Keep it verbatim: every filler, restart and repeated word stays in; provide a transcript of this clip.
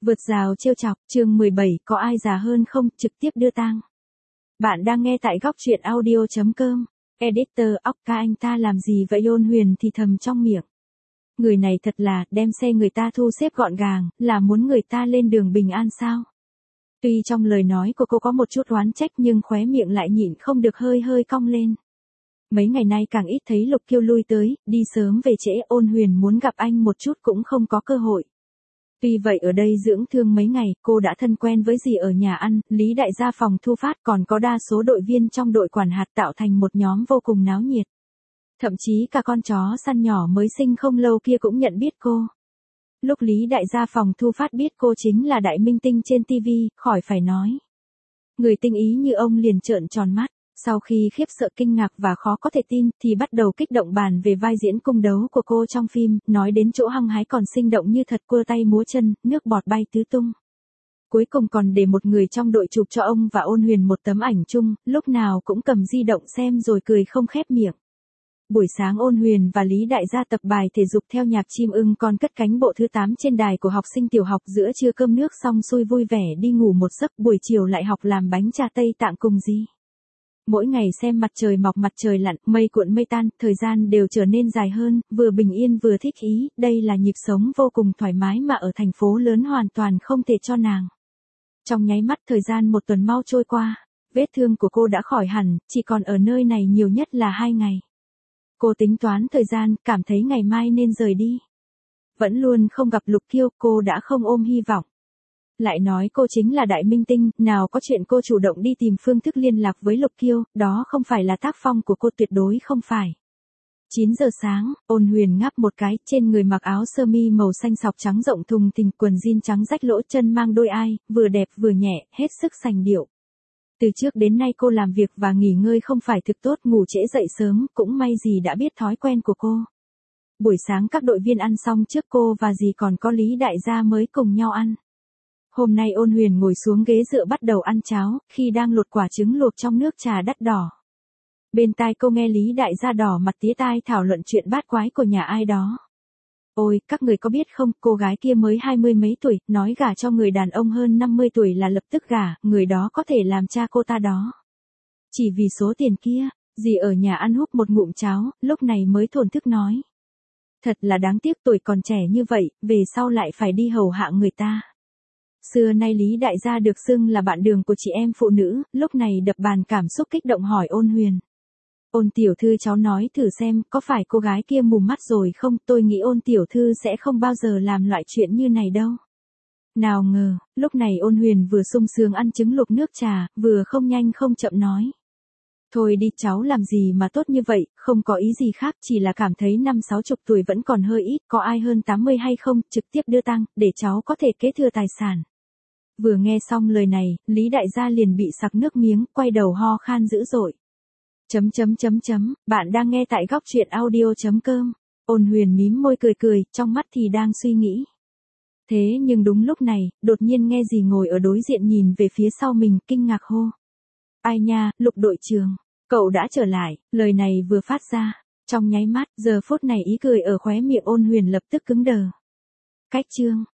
Vượt rào trêu chọc, chương mười bảy, có ai già hơn không, trực tiếp đưa tang. Bạn đang nghe tại góc truyện audio chấm com. Editor óc ca anh ta làm gì vậy? Ôn Huyền thì thầm trong miệng. Người này thật là, đem xe người ta thu xếp gọn gàng, là muốn người ta lên đường bình an sao? Tuy trong lời nói của cô có một chút oán trách nhưng khóe miệng lại nhịn không được hơi hơi cong lên. Mấy ngày nay càng ít thấy Lục Kiêu lui tới, đi sớm về trễ. Ôn Huyền muốn gặp anh một chút cũng không có cơ hội. Tuy vậy ở đây dưỡng thương mấy ngày, cô đã thân quen với dì ở nhà ăn, Lý đại gia phòng thu phát, còn có đa số đội viên trong đội quản hạt tạo thành một nhóm vô cùng náo nhiệt. Thậm chí cả con chó săn nhỏ mới sinh không lâu kia cũng nhận biết cô. Lúc Lý đại gia phòng thu phát biết cô chính là đại minh tinh trên ti vi, khỏi phải nói. Người tinh ý như ông liền trợn tròn mắt. Sau khi khiếp sợ kinh ngạc và khó có thể tin, thì bắt đầu kích động bàn về vai diễn cung đấu của cô trong phim, nói đến chỗ hăng hái còn sinh động như thật, quơ tay múa chân, nước bọt bay tứ tung. Cuối cùng còn để một người trong đội chụp cho ông và Ôn Huyền một tấm ảnh chung, lúc nào cũng cầm di động xem rồi cười không khép miệng. Buổi sáng Ôn Huyền và Lý đại gia tập bài thể dục theo nhạc chim ưng, còn cất cánh bộ thứ tám trên đài của học sinh tiểu học. Giữa trưa cơm nước xong xuôi vui vẻ đi ngủ một giấc, buổi chiều lại học làm bánh trà Tây Tạng cùng dì. Mỗi ngày xem mặt trời mọc mặt trời lặn, mây cuộn mây tan, thời gian đều trở nên dài hơn, vừa bình yên vừa thích ý, đây là nhịp sống vô cùng thoải mái mà ở thành phố lớn hoàn toàn không thể cho nàng. Trong nháy mắt thời gian một tuần mau trôi qua, vết thương của cô đã khỏi hẳn, chỉ còn ở nơi này nhiều nhất là hai ngày. Cô tính toán thời gian, cảm thấy ngày mai nên rời đi. Vẫn luôn không gặp Lục Kiêu, cô đã không ôm hy vọng. Lại nói cô chính là đại minh tinh, nào có chuyện cô chủ động đi tìm phương thức liên lạc với Lục Kiêu, đó không phải là tác phong của cô, tuyệt đối không phải. chín giờ sáng, Ôn Huyền ngáp một cái, trên người mặc áo sơ mi màu xanh sọc trắng rộng thùng thình, quần jean trắng rách lỗ chân mang đôi ai, vừa đẹp vừa nhẹ, hết sức sành điệu. Từ trước đến nay cô làm việc và nghỉ ngơi không phải thực tốt, ngủ trễ dậy sớm, cũng may dì đã biết thói quen của cô. Buổi sáng các đội viên ăn xong trước cô và dì còn có Lý đại gia mới cùng nhau ăn. Hôm nay Ôn Huyền ngồi xuống ghế dựa bắt đầu ăn cháo, khi đang lột quả trứng luộc trong nước trà đắt đỏ. Bên tai cô nghe Lý đại gia đỏ mặt tía tai thảo luận chuyện bát quái của nhà ai đó. Ôi, các người có biết không, cô gái kia mới hai mươi mấy tuổi, nói gả cho người đàn ông hơn năm mươi tuổi là lập tức gả, người đó có thể làm cha cô ta đó. Chỉ vì số tiền kia, dì ở nhà ăn húp một ngụm cháo, lúc này mới thổn thức nói. Thật là đáng tiếc, tuổi còn trẻ như vậy, về sau lại phải đi hầu hạ người ta. Xưa nay Lý đại gia được xưng là bạn đường của chị em phụ nữ, lúc này đập bàn cảm xúc kích động hỏi Ôn Huyền. Ôn tiểu thư, cháu nói thử xem, có phải cô gái kia mù mắt rồi không? Tôi nghĩ Ôn tiểu thư sẽ không bao giờ làm loại chuyện như này đâu. Nào ngờ, lúc này Ôn Huyền vừa sung sướng ăn trứng luộc nước trà, vừa không nhanh không chậm nói. Thôi đi, cháu làm gì mà tốt như vậy, không có ý gì khác, chỉ là cảm thấy năm sáu chục tuổi vẫn còn hơi ít, có ai hơn tám mươi hay không, trực tiếp đưa tang, để cháu có thể kế thừa tài sản. Vừa nghe xong lời này, Lý đại gia liền bị sặc nước miếng, quay đầu ho khan dữ dội. Chấm chấm chấm chấm, bạn đang nghe tại góc truyện audio chấm com. Ôn Huyền mím môi cười cười, trong mắt thì đang suy nghĩ. Thế nhưng đúng lúc này, đột nhiên nghe dì ngồi ở đối diện nhìn về phía sau mình, kinh ngạc hô. Ai nha, Lục đội trưởng, cậu đã trở lại. Lời này vừa phát ra, trong nháy mắt, giờ phút này ý cười ở khóe miệng Ôn Huyền lập tức cứng đờ. Cách chương,